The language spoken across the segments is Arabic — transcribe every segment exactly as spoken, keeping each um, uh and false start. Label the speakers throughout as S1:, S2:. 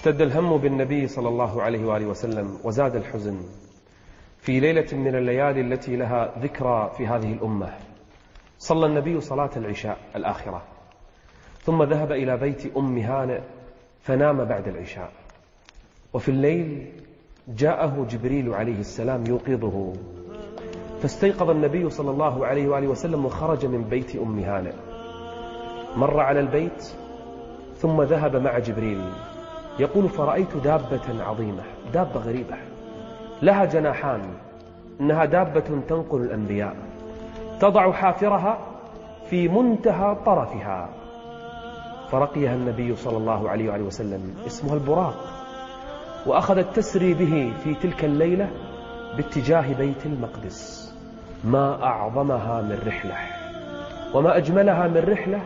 S1: اشتد الهم بالنبي صلى الله عليه وآله وسلم وزاد الحزن في ليلة من الليالي التي لها ذكرى في هذه الأمة. صلى النبي صلاة العشاء الآخرة ثم ذهب إلى بيت أم هانئ فنام بعد العشاء، وفي الليل جاءه جبريل عليه السلام يوقظه، فاستيقظ النبي صلى الله عليه وآله وسلم وخرج من بيت أم هانئ، مر على البيت ثم ذهب مع جبريل. يقول: فرأيت دابة عظيمة، دابة غريبة لها جناحان، إنها دابة تنقل الأنبياء، تضع حافرها في منتهى طرفها، فرقيها النبي صلى الله عليه وآله وسلم، اسمها البراق، وأخذت تسري به في تلك الليلة باتجاه بيت المقدس. ما أعظمها من رحلة وما أجملها من رحلة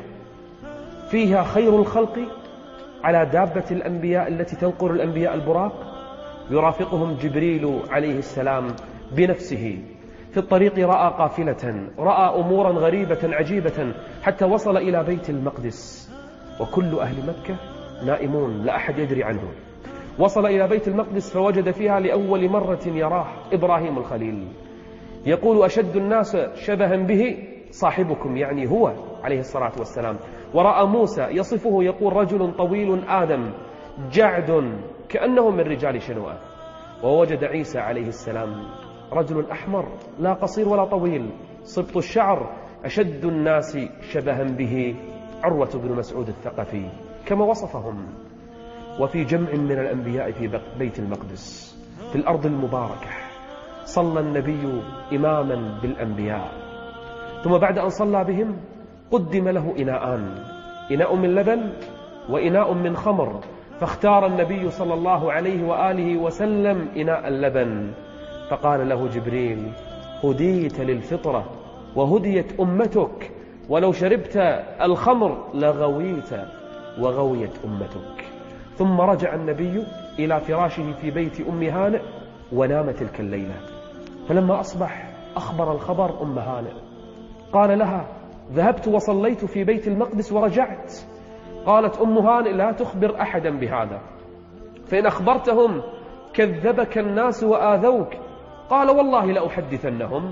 S1: فيها خير الخلق على دابة الأنبياء التي تنقل الأنبياء البراق، يرافقهم جبريل عليه السلام بنفسه. في الطريق رأى قافلة، رأى أمورا غريبة عجيبة حتى وصل إلى بيت المقدس، وكل أهل مكة نائمون لا أحد يدري عنه. وصل إلى بيت المقدس فوجد فيها لأول مرة يراه إبراهيم الخليل. يقول: أشد الناس شبها به صاحبكم، يعني هو عليه الصلاة والسلام. ورأى موسى يصفه يقول: رجل طويل آدم جعد كأنه من رجال شنوءة. ووجد عيسى عليه السلام رجل أحمر لا قصير ولا طويل، صبط الشعر، أشد الناس شبها به عروة بن مسعود الثقفي كما وصفهم. وفي جمع من الأنبياء في بيت المقدس في الأرض المباركة صلى النبي إماما بالأنبياء، ثم بعد أن صلى بهم قدم له إناءان، إناء من لبن وإناء من خمر، فاختار النبي صلى الله عليه وآله وسلم إناء اللبن، فقال له جبريل: هديت للفطرة وهديت أمتك، ولو شربت الخمر لغويت وغويت أمتك. ثم رجع النبي إلى فراشه في بيت أم هانئ ونام تلك الليلة. فلما أصبح أخبر الخبر أم هانئ، قال لها: ذهبت وصليت في بيت المقدس ورجعت. قالت أم هانئ: لا تخبر أحدا بهذا، فإن أخبرتهم كذبك الناس وآذوك. قال: والله لأحدثنهم.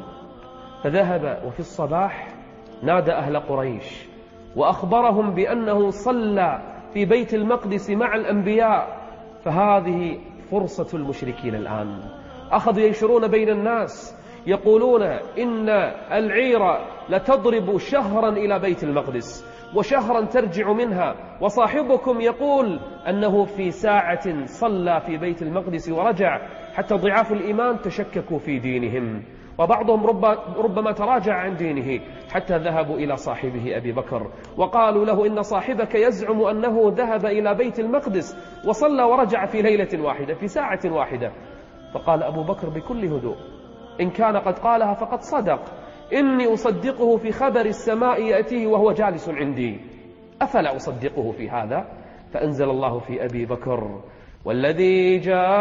S1: فذهب وفي الصباح نادى أهل قريش وأخبرهم بأنه صلى في بيت المقدس مع الأنبياء. فهذه فرصة المشركين الآن، أخذوا ينشرون بين الناس يقولون إن العير لتضرب شهرا إلى بيت المقدس وشهرا ترجع منها، وصاحبكم يقول أنه في ساعة صلى في بيت المقدس ورجع، حتى ضعاف الإيمان تشككوا في دينهم، وبعضهم رب ربما تراجع عن دينه، حتى ذهبوا إلى صاحبه أبي بكر وقالوا له: إن صاحبك يزعم أنه ذهب إلى بيت المقدس وصلى ورجع في ليلة واحدة في ساعة واحدة. فقال أبو بكر بكل هدوء: إن كان قد قالها فقد صدق، إني أصدقه في خبر السماء يأتيه وهو جالس عندي، أفلا أصدقه في هذا؟ فأنزل الله في أبي بكر: والذي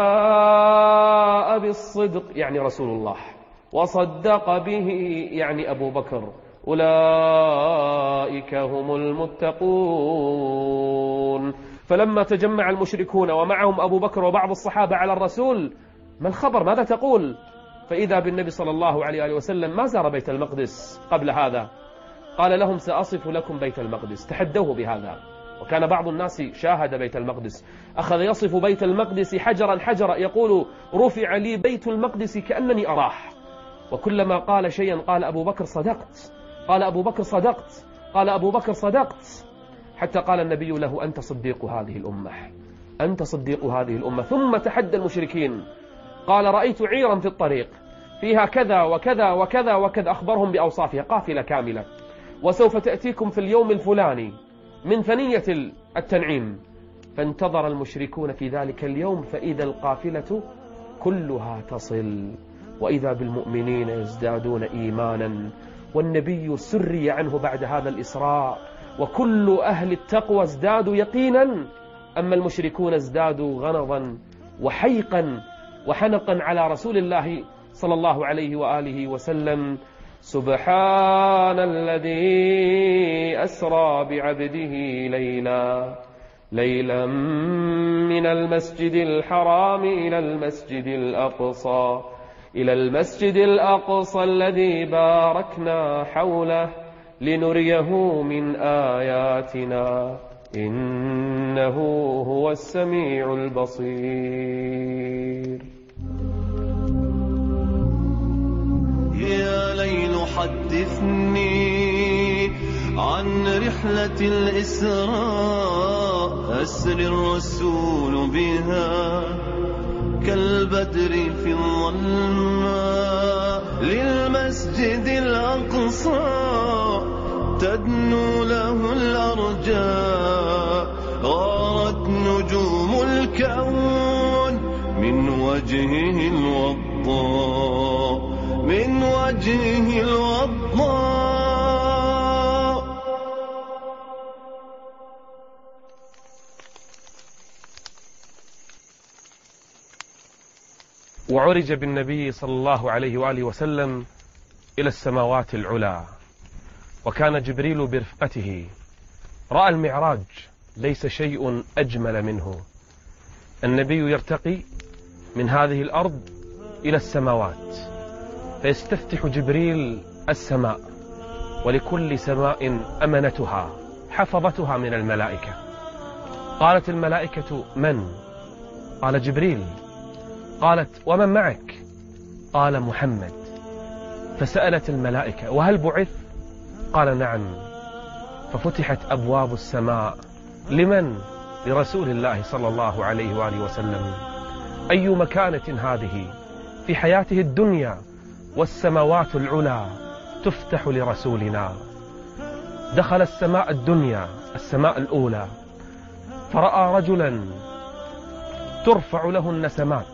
S1: جاء بالصدق، يعني رسول الله، وصدق به، يعني أبو بكر، أولئك هم المتقون. فلما تجمع المشركون ومعهم أبو بكر وبعض الصحابة على الرسول: ما الخبر؟ ماذا تقول؟ فإذا بالنبي صلى الله عليه وسلم ما زار بيت المقدس قبل هذا. قال لهم: سأصف لكم بيت المقدس. تحدوه بهذا، وكان بعض الناس شاهد بيت المقدس، أخذ يصف بيت المقدس حجرا حجرا، يقول: رفع لي بيت المقدس كأنني أراه. وكلما قال شيئا قال أبو بكر: صدقت، قال أبو بكر: صدقت، قال أبو بكر: صدقت، حتى قال النبي له: أنت صديق هذه الأمة، أنت صديق هذه الأمة. ثم تحدى المشركين، قال: رأيت عيرا في الطريق فيها كذا وكذا وكذا وكذا، أخبرهم بأوصافها، قافلة كاملة، وسوف تأتيكم في اليوم الفلاني من ثنية التنعيم. فانتظر المشركون في ذلك اليوم، فإذا القافلة كلها تصل، وإذا بالمؤمنين يزدادون إيمانا، والنبي سري عنه بعد هذا الإسراء، وكل أهل التقوى ازدادوا يقينا، أما المشركون ازدادوا غنظا وحيقا وحنقا على رسول الله صلى الله عليه وآله وسلم. سبحان الذي أسرى بعبده ليلا ليلا من المسجد الحرام إلى المسجد الأقصى إلى المسجد الأقصى الذي باركنا حوله لنريه من آياتنا إنه هو السميع البصير.
S2: يا ليل حدثني عن رحلة الإسراء أسر الرسول بها كالبدر في الظلماء للمسجد الأقصى تدنو له الأرجاء غارت نجوم الكون من وجهه الوضاء من وجهه الوضاء.
S1: وعرج بالنبي صلى الله عليه وآله وسلم إلى السماوات العلى، وكان جبريل برفقته. رأى المعراج، ليس شيء أجمل منه. النبي يرتقي من هذه الأرض إلى السماوات، فيستفتح جبريل السماء، ولكل سماء أمنتها حفظتها من الملائكة. قالت الملائكة: من؟ قال: جبريل. قالت: ومن معك؟ قال: محمد. فسألت الملائكة: وهل بعث؟ قال: نعم. ففتحت أبواب السماء. لمن؟ لرسول الله صلى الله عليه وآله وسلم. أي مكانة هذه في حياته الدنيا، والسماوات العلى تفتح لرسولنا. دخل السماء الدنيا، السماء الأولى، فرأى رجلا ترفع له النسمات،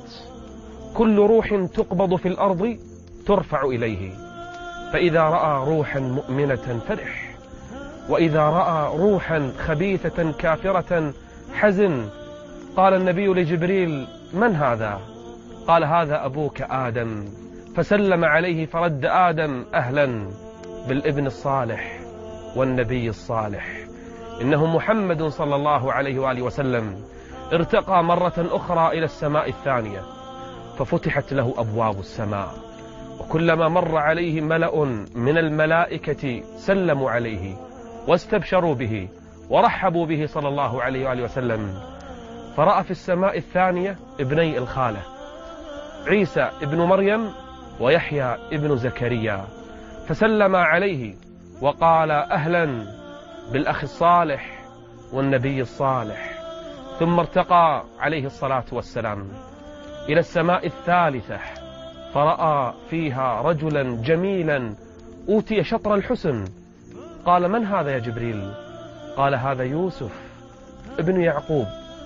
S1: كل روح تقبض في الأرض ترفع إليه، فإذا رأى روحا مؤمنة فرح، وإذا رأى روحا خبيثة كافرة حزن. قال النبي لجبريل: من هذا؟ قال: هذا أبوك آدم. فسلم عليه فرد آدم: أهلا بالابن الصالح والنبي الصالح، إنه محمد صلى الله عليه وآله وسلم. ارتقى مرة أخرى إلى السماء الثانية، ففتحت له أبواب السماء، وكلما مر عليه ملأ من الملائكة سلموا عليه واستبشروا به ورحبوا به صلى الله عليه وآله وسلم. فرأى في السماء الثانية ابني الخالة، عيسى ابن مريم ويحيى ابن زكريا، فسلم عليه وقال: أهلا بالأخ الصالح والنبي الصالح. ثم ارتقى عليه الصلاة والسلام إلى السماء الثالثة، فرأى فيها رجلا جميلا أوتي شطر الحسن. قال: من هذا يا جبريل؟ قال: هذا يوسف ابن يعقوب،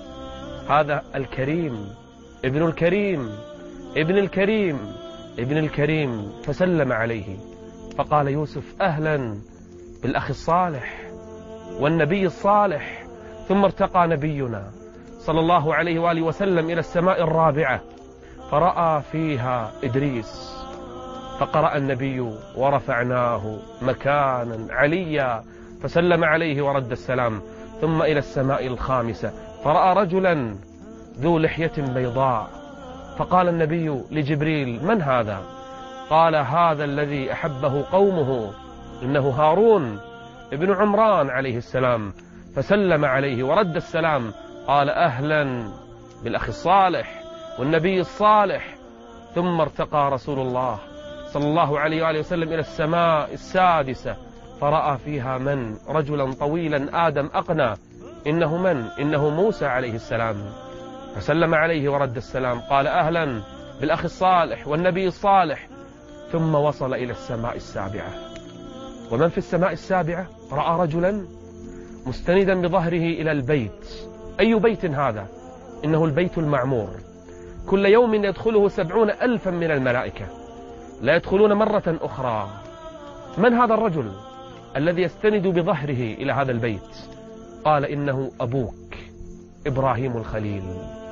S1: هذا الكريم ابن الكريم ابن الكريم ابن الكريم. فسلم عليه فقال يوسف: أهلا بالأخ الصالح والنبي الصالح. ثم ارتقى نبينا صلى الله عليه وآله وسلم إلى السماء الرابعة، فرأى فيها إدريس، فقرأ النبي: ورفعناه مكانا عليا. فسلم عليه ورد السلام. ثم إلى السماء الخامسة، فرأى رجلا ذو لحية بيضاء، فقال النبي لجبريل: من هذا؟ قال: هذا الذي أحبه قومه، إنه هارون ابن عمران عليه السلام. فسلم عليه ورد السلام. قال: أهلا بالأخ الصالح والنبي الصالح. ثم ارتقى رسول الله صلى الله عليه وآله وسلم إلى السماء السادسة، فرأى فيها من؟ رجلا طويلا آدم أقنى. إنه من؟ إنه موسى عليه السلام. فسلم عليه ورد السلام. قال: أهلا بالأخ الصالح والنبي الصالح. ثم وصل إلى السماء السابعة، ومن في السماء السابعة؟ رأى رجلا مستندا بظهره إلى البيت. أي بيت هذا؟ إنه البيت المعمور، كل يوم يدخله سبعون ألفا من الملائكة، لا يدخلون مرة أخرى. من هذا الرجل الذي يستند بظهره إلى هذا البيت؟ قال: إنه أبوك إبراهيم الخليل.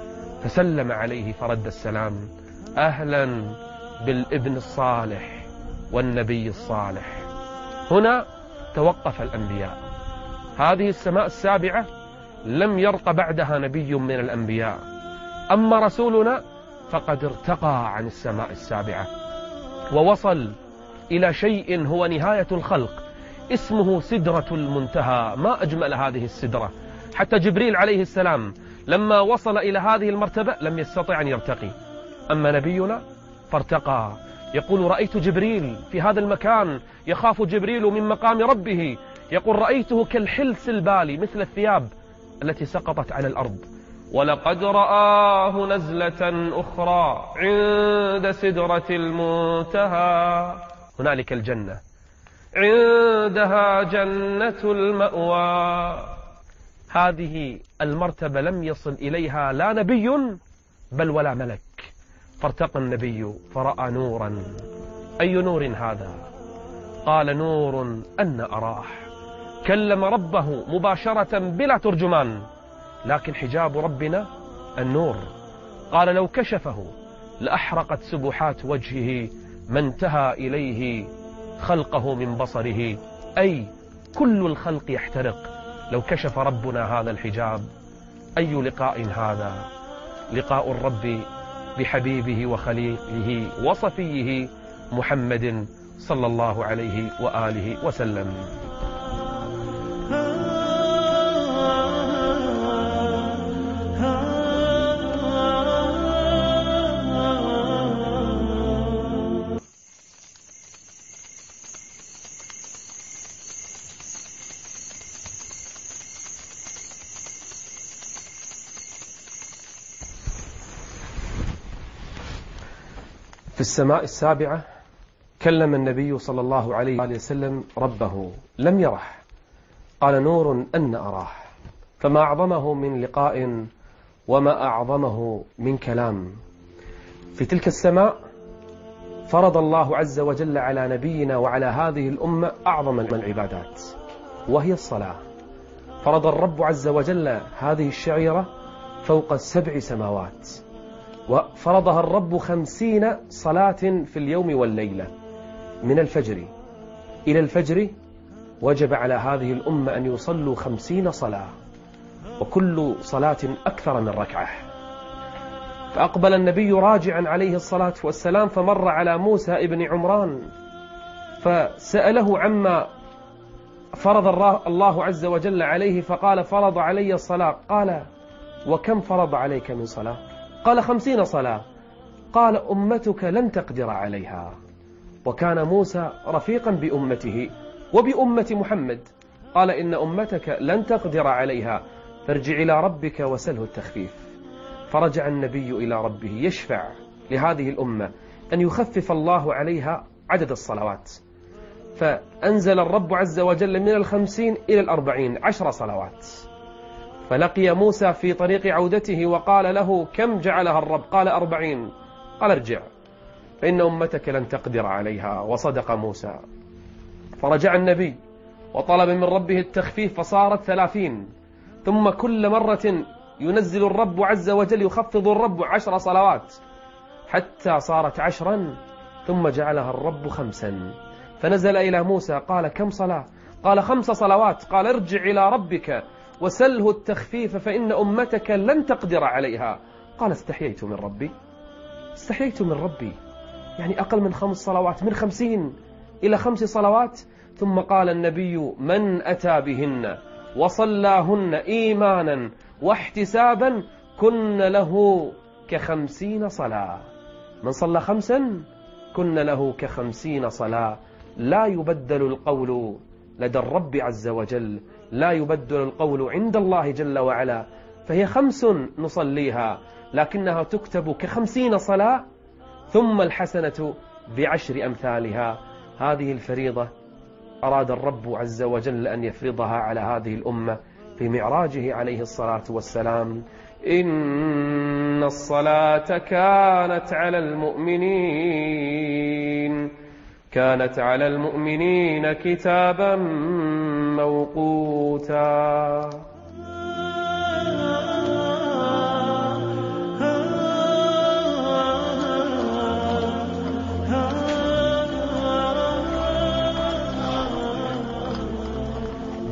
S1: فسلم عليه فرد السلام. أهلا بالابن الصالح والنبي الصالح. هنا توقف الأنبياء. هذه السماء السابعة لم يرق بعدها نبي من الأنبياء. أما رسولنا فقد ارتقى عن السماء السابعة ووصل إلى شيء هو نهاية الخلق اسمه سدرة المنتهى. ما أجمل هذه السدرة، حتى جبريل عليه السلام لما وصل إلى هذه المرتبة لم يستطع أن يرتقي، أما نبينا فارتقى. يقول رأيت جبريل في هذا المكان، يخاف جبريل من مقام ربه، يقول رأيته كالحلس البالي مثل الثياب التي سقطت على الأرض. ولقد رآه نزلة أخرى عند سدرة المنتهى، هنالك الجنة، عندها جنة المأوى. هذه المرتبة لم يصل إليها لا نبي بل ولا ملك. فارتقى النبي فرأى نورا. أي نور هذا؟ قال نور أن أراه. كلم ربه مباشرة بلا ترجمان، لكن حجاب ربنا النور. قال لو كشفه لأحرقت سبحات وجهه ما انتهى إليه خلقه من بصره، أي كل الخلق يحترق لو كشف ربنا هذا الحجاب. أي لقاء هذا؟ لقاء الرب بحبيبه وخليله وصفيه محمد صلى الله عليه وآله وسلم. في السماء السابعة كلم النبي صلى الله عليه وسلم ربه لم يره، قال نور أن أراه. فما أعظمه من لقاء وما أعظمه من كلام. في تلك السماء فرض الله عز وجل على نبينا وعلى هذه الأمة أعظم العبادات، وهي الصلاة. فرض الرب عز وجل هذه الشعيرة فوق السبع سماوات، وفرضها الرب خمسين صلاة في اليوم والليلة. من الفجر إلى الفجر وجب على هذه الأمة أن يصلوا خمسين صلاة، وكل صلاة أكثر من ركعة. فأقبل النبي راجعا عليه الصلاة والسلام فمر على موسى ابن عمران فسأله عما فرض الله عز وجل عليه، فقال فرض علي الصلاة. قال وكم فرض عليك من صلاة؟ قال خمسين صلاة. قال أمتك لن تقدر عليها. وكان موسى رفيقا بأمته وبأمة محمد. قال إن أمتك لن تقدر عليها، فارجع إلى ربك وسله التخفيف. فرجع النبي إلى ربه يشفع لهذه الأمة أن يخفف الله عليها عدد الصلوات، فأنزل الرب عز وجل من الخمسين إلى الأربعين عشر صلوات. فلقي موسى في طريق عودته وقال له كم جعلها الرب؟ قال أربعين. قال ارجع فإن أمتك لن تقدر عليها. وصدق موسى. فرجع النبي وطلب من ربه التخفيف فصارت ثلاثين. ثم كل مرة ينزل الرب عز وجل يخفض الرب عشر صلوات حتى صارت عشرا، ثم جعلها الرب خمسا. فنزل إلى موسى قال كم صلاة؟ قال خمس صلوات. قال ارجع إلى ربك وسله التخفيف فإن أمتك لن تقدر عليها. قال استحييت من ربي، استحييت من ربي، يعني أقل من خمس صلوات، من خمسين إلى خمس صلوات. ثم قال النبي من أتى بهن وصلاهن إيمانا واحتسابا كن له كخمسين صلاة. من صلى خمسا كن له كخمسين صلاة. لا يبدل القول لدى الرب عز وجل، لا يبدل القول عند الله جل وعلا. فهي خمس نصليها لكنها تكتب كخمسين صلاة، ثم الحسنة بعشر أمثالها. هذه الفريضة أراد الرب عز وجل أن يفرضها على هذه الأمة في معراجه عليه الصلاة والسلام. إن الصلاة كانت على المؤمنين كانت على المؤمنين كتابا موقوتا.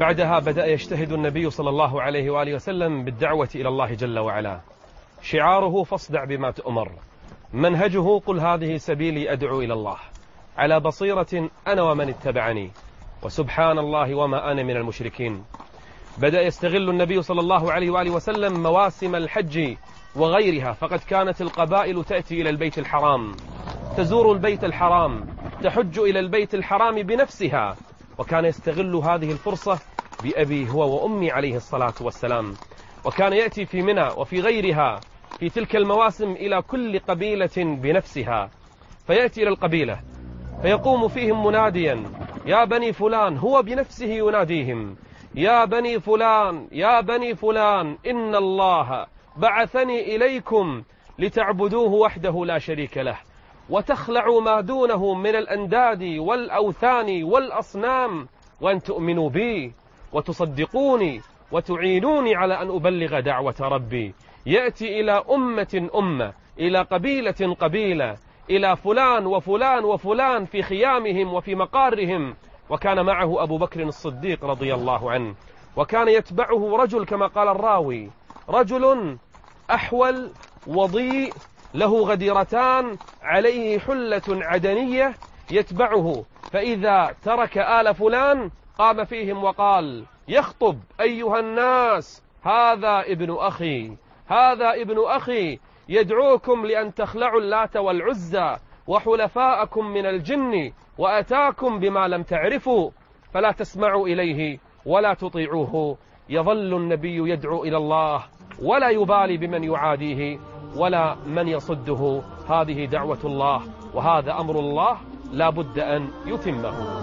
S1: بعدها بدأ يجتهد النبي صلى الله عليه وآله وسلم بالدعوة إلى الله جل وعلا. شعاره فاصدع بما تؤمر، منهجه قل هذه سبيلي أدعو إلى الله على بصيرة أنا ومن اتبعني وسبحان الله وما أنا من المشركين. بدأ يستغل النبي صلى الله عليه وآله وسلم مواسم الحج وغيرها، فقد كانت القبائل تأتي إلى البيت الحرام، تزور البيت الحرام، تحج إلى البيت الحرام بنفسها، وكان يستغل هذه الفرصة بأبي هو وأمي عليه الصلاة والسلام. وكان يأتي في منى وفي غيرها في تلك المواسم إلى كل قبيلة بنفسها، فيأتي إلى القبيلة فيقوم فيهم مناديا يا بني فلان، هو بنفسه يناديهم يا بني فلان يا بني فلان إن الله بعثني إليكم لتعبدوه وحده لا شريك له وتخلعوا ما دونه من الأنداد والأوثان والأصنام، وأن تؤمنوا بي وتصدقوني وتعينوني على أن أبلغ دعوة ربي. يأتي إلى أمة أمة، إلى قبيلة قبيلة، إلى فلان وفلان وفلان في خيامهم وفي مقارهم. وكان معه أبو بكر الصديق رضي الله عنه، وكان يتبعه رجل كما قال الراوي، رجل أحول وضيء له غديرتان عليه حلة عدنية يتبعه، فإذا ترك آل فلان قام فيهم وقال يخطب أيها الناس هذا ابن أخي هذا ابن أخي يدعوكم لأن تخلعوا اللات والعزى وحلفاءكم من الجن وأتاكم بما لم تعرفوا فلا تسمعوا إليه ولا تطيعوه. يظل النبي يدعو إلى الله ولا يبالي بمن يعاديه ولا من يصده. هذه دعوة الله وهذا أمر الله لا بد أن يتمه.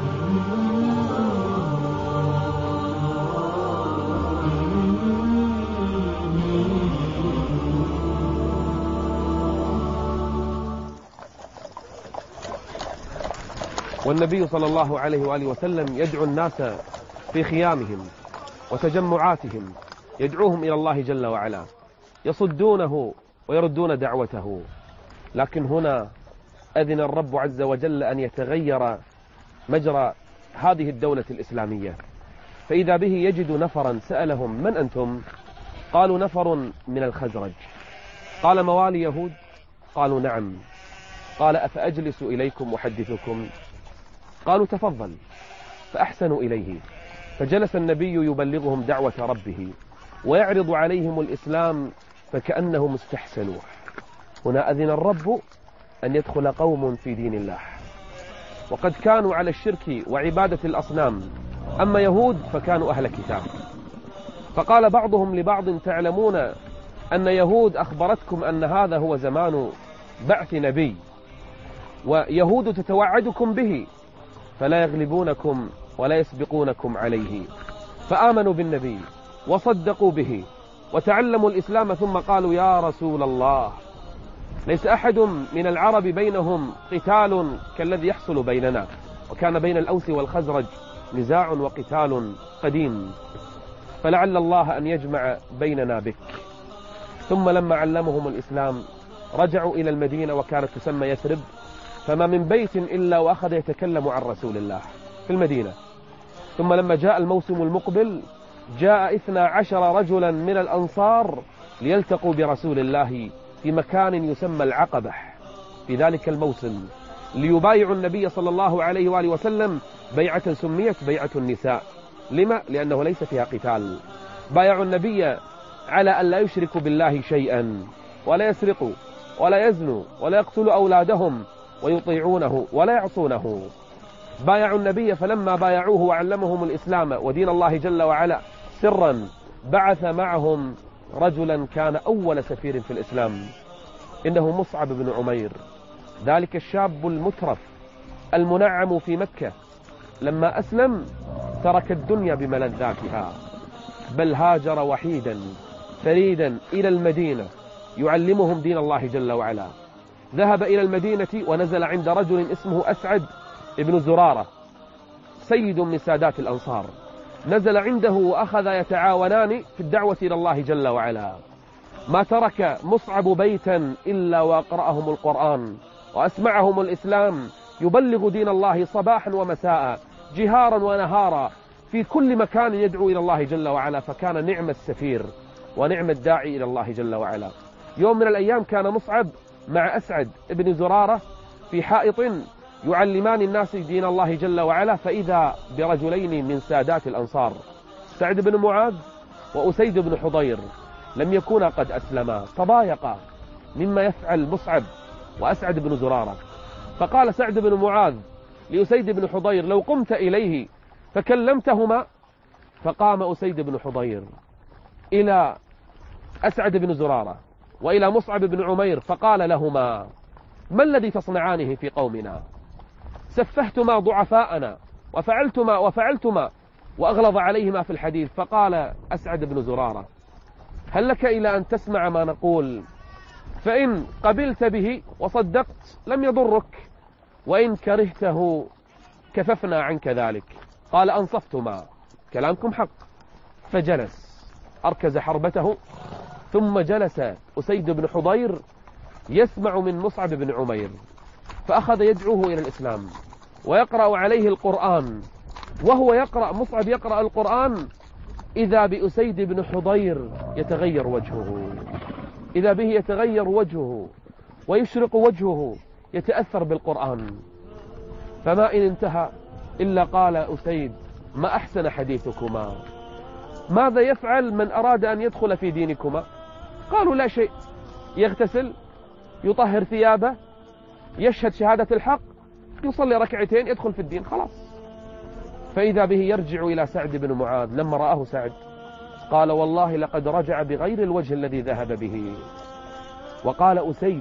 S1: والنبي صلى الله عليه وآله وسلم يدعو الناس في خيامهم وتجمعاتهم، يدعوهم إلى الله جل وعلا، يصدونه ويردون دعوته. لكن هنا أذن الرب عز وجل أن يتغير مجرى هذه الدولة الإسلامية، فإذا به يجد نفرا سألهم من أنتم؟ قالوا نفر من الخزرج. قال موالي يهود؟ قالوا نعم. قال أفأجلس إليكم وحدثكم؟ قالوا تفضل. فأحسنوا إليه، فجلس النبي يبلغهم دعوة ربه ويعرض عليهم الإسلام فكأنهم استحسنوه. هنا أذن الرب أن يدخل قوم في دين الله، وقد كانوا على الشرك وعبادة الأصنام، أما يهود فكانوا أهل كتاب. فقال بعضهم لبعض تعلمون أن يهود أخبرتكم أن هذا هو زمان بعث نبي، ويهود تتوعدكم به فلا يغلبونكم ولا يسبقونكم عليه. فآمنوا بالنبي وصدقوا به وتعلموا الإسلام، ثم قالوا يا رسول الله ليس أحد من العرب بينهم قتال كالذي يحصل بيننا، وكان بين الأوس والخزرج نزاع وقتال قديم، فلعل الله أن يجمع بيننا بك. ثم لما علمهم الإسلام رجعوا إلى المدينة وكانت تسمى يثرب، فما من بيت إلا وأخذ يتكلم عن رسول الله في المدينة. ثم لما جاء الموسم المقبل جاء اثنا عشر رجلا من الأنصار ليلتقوا برسول الله في مكان يسمى العقبة في ذلك الموسم، ليبايعوا النبي صلى الله عليه وآله وسلم بيعة سميت بيعة النساء. لما؟ لأنه ليس فيها قتال. بايعوا النبي على أن لا يشركوا بالله شيئا، ولا يسرقوا ولا يزنوا ولا يقتلوا أولادهم، ويطيعونه ولا يعصونه. بايعوا النبي، فلما بايعوه وعلمهم الإسلام ودين الله جل وعلا سرا بعث معهم رجلا كان أول سفير في الإسلام، إنه مصعب بن عمير، ذلك الشاب المترف المنعم في مكة. لما أسلم ترك الدنيا بملذاتها، بل هاجر وحيدا فريدا إلى المدينة يعلمهم دين الله جل وعلا. ذهب إلى المدينة ونزل عند رجل اسمه أسعد ابن زرارة، سيد من سادات الأنصار. نزل عنده وأخذ يتعاونان في الدعوة إلى الله جل وعلا. ما ترك مصعب بيتا إلا وقرأهم القرآن وأسمعهم الإسلام، يبلغ دين الله صباحا ومساء، جهارا ونهارا، في كل مكان يدعو إلى الله جل وعلا، فكان نعم السفير ونعم الداعي إلى الله جل وعلا. يوم من الأيام كان مصعب مع أسعد بن زرارة في حائط يعلمان الناس دين الله جل وعلا، فإذا برجلين من سادات الأنصار، سعد بن معاذ وأسيد بن حضير، لم يكونا قد أسلما، تضايقا مما يفعل مصعب وأسعد بن زرارة. فقال سعد بن معاذ لأسيد بن حضير: لو قمت إليه فكلمتهما. فقام أسيد بن حضير إلى أسعد بن زرارة وإلى مصعب بن عمير فقال لهما: ما الذي تصنعانه في قومنا؟ سفهتما ضعفاءنا وفعلتما وفعلتما، وأغلظ عليهما في الحديث. فقال أسعد بن زرارة: هل لك إلى أن تسمع ما نقول؟ فإن قبلت به وصدقت لم يضرك، وإن كرهته كففنا عنك ذلك. قال: أنصفتما، كلامكم حق. فجلس أركز حربته، ثم جلس أسيد بن حضير يسمع من مصعب بن عمير، فأخذ يدعوه إلى الإسلام ويقرأ عليه القرآن. وهو يقرأ، مصعب يقرأ القرآن، إذا بأسيد بن حضير يتغير وجهه، إذا به يتغير وجهه ويشرق وجهه، يتأثر بالقرآن. فما إن انتهى إلا قال أسيد: ما أحسن حديثكما، ماذا يفعل من أراد أن يدخل في دينكما؟ قالوا: لا شيء، يغتسل، يطهر ثيابه، يشهد شهادة الحق، يصلي ركعتين، يدخل في الدين، خلاص. فإذا به يرجع إلى سعد بن معاذ. لما رآه سعد قال: والله لقد رجع بغير الوجه الذي ذهب به. وقال أسيد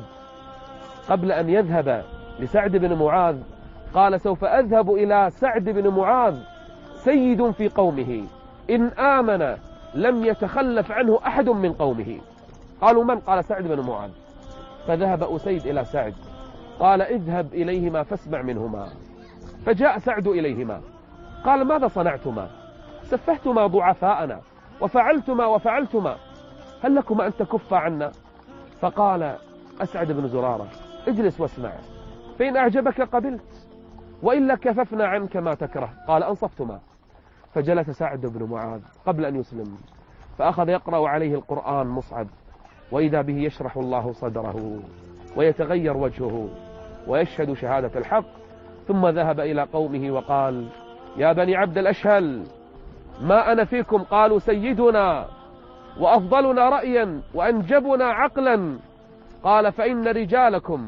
S1: قبل أن يذهب لسعد بن معاذ، قال: سوف أذهب إلى سعد بن معاذ سيد في قومه، إن آمن لم يتخلف عنه أحد من قومه. قالوا: من؟ قال: سعد بن معاذ. فذهب أسيد إلى سعد، قال: اذهب إليهما فاسمع منهما. فجاء سعد إليهما قال: ماذا صنعتما؟ سفهتما ضعفاءنا وفعلتما وفعلتما، هل لكما أن تكفا عنا؟ فقال أسعد بن زرارة: اجلس واسمع، فإن أعجبك قبلت، وإلا كففنا عنك ما تكره. قال: أنصفتما. فجلس سعد بن معاذ قبل أن يسلم، فأخذ يقرأ عليه القرآن مصعب، وإذا به يشرح الله صدره ويتغير وجهه ويشهد شهادة الحق. ثم ذهب إلى قومه وقال: يا بني عبد الأشهل، ما أنا فيكم؟ قالوا: سيدنا وأفضلنا رأيا وأنجبنا عقلا. قال: فإن رجالكم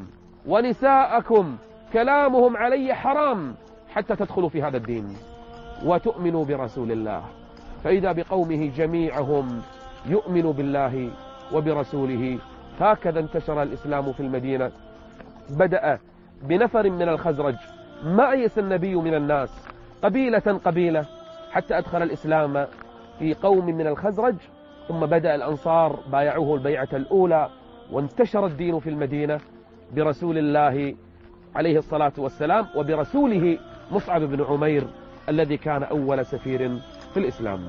S1: ونساءكم كلامهم علي حرام حتى تدخلوا في هذا الدين وتؤمنوا برسول الله. فإذا بقومه جميعهم يؤمن بالله وبرسوله. هكذا انتشر الإسلام في المدينة. بدأ بنفر من الخزرج، ما أيس النبي من الناس قبيلة قبيلة حتى أدخل الإسلام في قوم من الخزرج، ثم بدأ الأنصار بايعوه البيعة الأولى، وانتشر الدين في المدينة برسول الله عليه الصلاة والسلام وبرسوله مصعب بن عمير الذي كان أول سفير في الإسلام.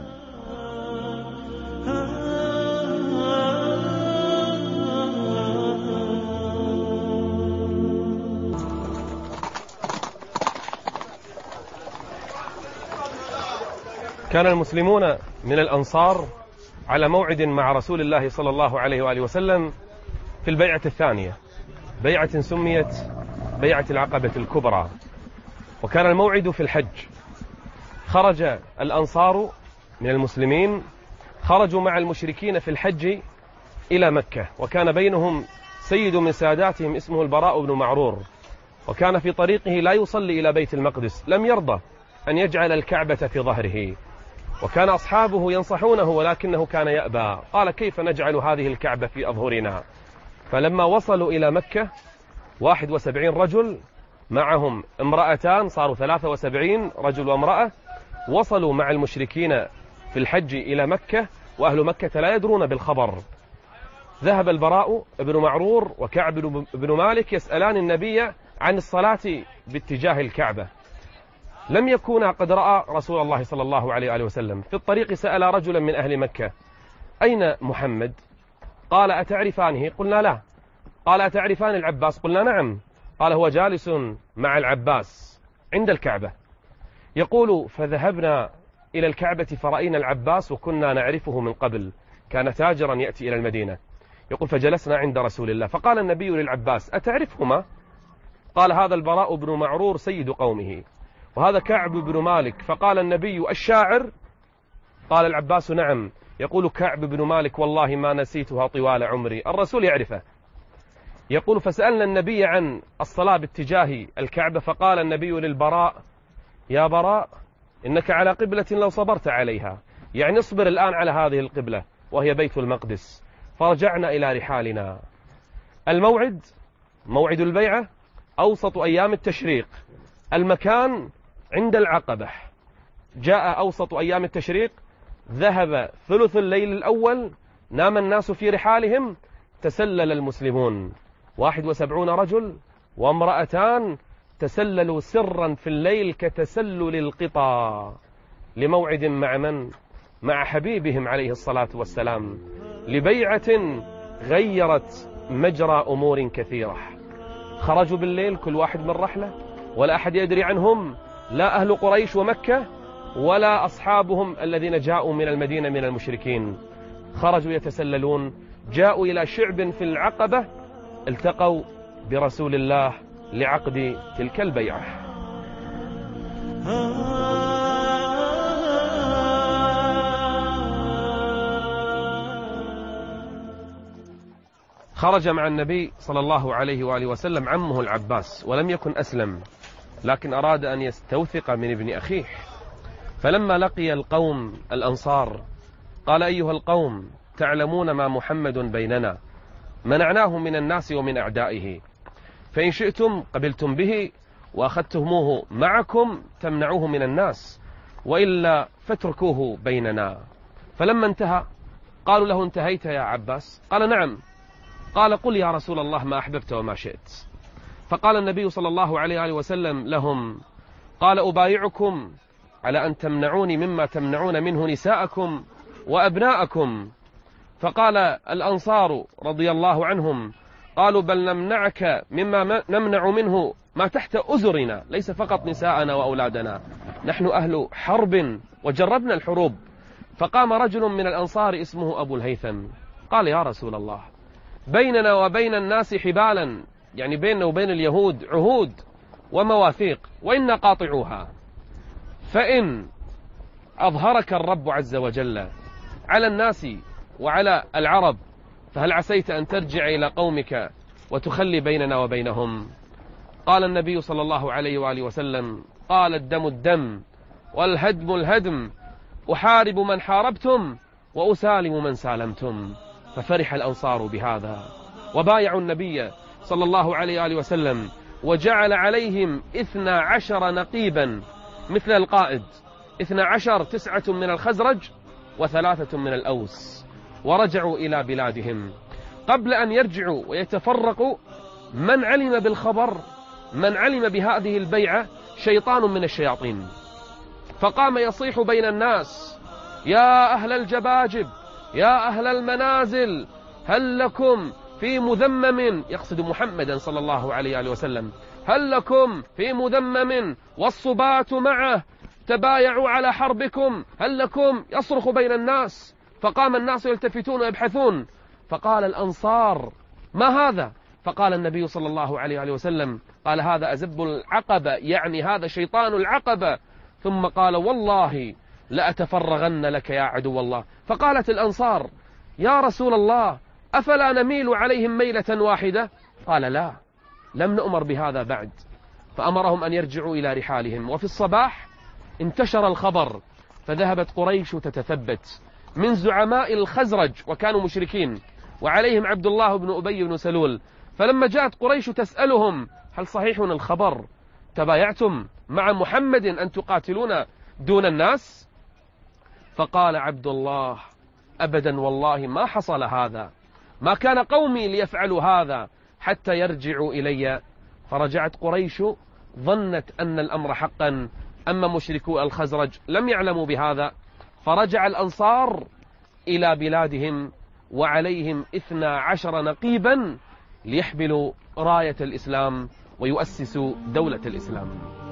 S1: كان المسلمون من الأنصار على موعد مع رسول الله صلى الله عليه وآله وسلم في البيعة الثانية، بيعة سميت بيعة العقبة الكبرى، وكان الموعد في الحج. خرج الأنصار من المسلمين، خرجوا مع المشركين في الحج إلى مكة، وكان بينهم سيد من ساداتهم اسمه البراء بن معرور، وكان في طريقه لا يصلي إلى بيت المقدس، لم يرضى أن يجعل الكعبة في ظهره، وكان أصحابه ينصحونه ولكنه كان يأبى. قال: كيف نجعل هذه الكعبة في أظهرنا؟ فلما وصلوا إلى مكة واحد وسبعين رجل معهم امرأتان، صاروا ثلاثة وسبعين رجل وامرأة، وصلوا مع المشركين في الحج إلى مكة، وأهل مكة لا يدرون بالخبر. ذهب البراء بن معرور وكعب بن مالك يسألان النبي عن الصلاة باتجاه الكعبة. لم يكونا قد رأى رسول الله صلى الله عليه وآله وسلم. في الطريق سأل رجلا من أهل مكة: أين محمد؟ قال: أتعرفانه؟ قلنا: لا. قال: أتعرفان العباس؟ قلنا: نعم. قال: هو جالس مع العباس عند الكعبة. يقول: فذهبنا إلى الكعبة فرأينا العباس وكنا نعرفه من قبل، كان تاجرا يأتي إلى المدينة. يقول فجلسنا عند رسول الله فقال النبي للعباس أتعرفهما؟ قال هذا البراء بن معرور سيد قومه، وهذا كعب بن مالك. فقال النبي الشاعر؟ قال العباس نعم. يقول كعب بن مالك والله ما نسيتها طوال عمري. الرسول يعرفه. يقول فسألنا النبي عن الصلاة باتجاه الكعبة فقال النبي للبراء يا براء إنك على قبلة لو صبرت عليها، يعني اصبر الآن على هذه القبلة وهي بيت المقدس. فرجعنا إلى رحالنا. الموعد موعد البيعة أوسط أيام التشريق، المكان عند العقبة. جاء أوسط أيام التشريق، ذهب ثلث الليل الأول، نام الناس في رحالهم، تسلل المسلمون واحد وسبعون رجل وامرأتان تسللوا سرا في الليل كتسلل القطى لموعد مع من؟ مع حبيبهم عليه الصلاة والسلام، لبيعة غيرت مجرى أمور كثيرة. خرجوا بالليل كل واحد من رحلة، ولا أحد يدري عنهم، لا أهل قريش ومكة ولا أصحابهم الذين جاءوا من المدينة من المشركين. خرجوا يتسللون، جاءوا إلى شعب في العقبة، التقوا برسول الله لعقد تلك البيعة. خرج مع النبي صلى الله عليه وآله وسلم عمه العباس، ولم يكن أسلم، لكن أراد أن يستوثق من ابن أخيه. فلما لقي القوم الأنصار قال أيها القوم تعلمون ما محمد بيننا، منعناه من الناس ومن أعدائه، فإن شئتم قبلتم به وأخذتموه معكم تمنعوه من الناس، وإلا فاتركوه بيننا. فلما انتهى قالوا له انتهيت يا عباس؟ قال نعم. قال قل يا رسول الله ما أحببت وما شئت. فقال النبي صلى الله عليه وسلم لهم قال أبايعكم على أن تمنعوني مما تمنعون منه نساءكم وأبناءكم. فقال الأنصار رضي الله عنهم قالوا بل نمنعك مما نمنع منه ما تحت أزرنا، ليس فقط نساءنا وأولادنا، نحن أهل حرب وجربنا الحروب. فقام رجل من الأنصار اسمه أبو الهيثم قال يا رسول الله بيننا وبين الناس حبالا، يعني بيننا وبين اليهود عهود ومواثيق، وإنا قاطعوها، فإن أظهرك الرب عز وجل على الناس وعلى العرب فهل عسيت أن ترجع إلى قومك وتخلي بيننا وبينهم؟ قال النبي صلى الله عليه وآله وسلم قال الدم الدم والهدم الهدم، أحارب من حاربتم وأسالم من سالمتم. ففرح الأنصار بهذا وبايعوا النبي صلى الله عليه وآله وسلم، وجعل عليهم اثنى عشر نقيبا مثل القائد، اثنى عشر، تسعة من الخزرج وثلاثة من الأوس، ورجعوا إلى بلادهم. قبل أن يرجعوا ويتفرقوا من علم بالخبر، من علم بهذه البيعة شيطان من الشياطين، فقام يصيح بين الناس يا أهل الجباجب يا أهل المنازل هل لكم في مذمم، يقصد محمدا صلى الله عليه وسلم، هل لكم في مذمم والصبات معه تبايعوا على حربكم، هل لكم، يصرخ بين الناس. فقام الناس يلتفتون ويبحثون، فقال الأنصار ما هذا؟ فقال النبي صلى الله عليه وسلم قال هذا أزب العقبة، يعني هذا شيطان العقبة. ثم قال والله لأتفرغن لك يا عدو الله. فقالت الأنصار يا رسول الله أفلا نميل عليهم ميلة واحدة؟ قال لا، لم نؤمر بهذا بعد. فأمرهم أن يرجعوا إلى رحالهم. وفي الصباح انتشر الخبر، فذهبت قريش تتثبت من زعماء الخزرج وكانوا مشركين، وعليهم عبد الله بن أبي بن سلول. فلما جاءت قريش تسألهم هل صحيح الخبر تبايعتم مع محمد أن تقاتلون دون الناس؟ فقال عبد الله أبدا والله ما حصل هذا، ما كان قومي ليفعلوا هذا حتى يرجعوا إلي. فرجعت قريش ظنت أن الأمر حقا، أما مشركو الخزرج لم يعلموا بهذا. فرجع الأنصار إلى بلادهم وعليهم اثنى عشر نقيبا ليحملوا راية الإسلام ويؤسسوا دولة الإسلام.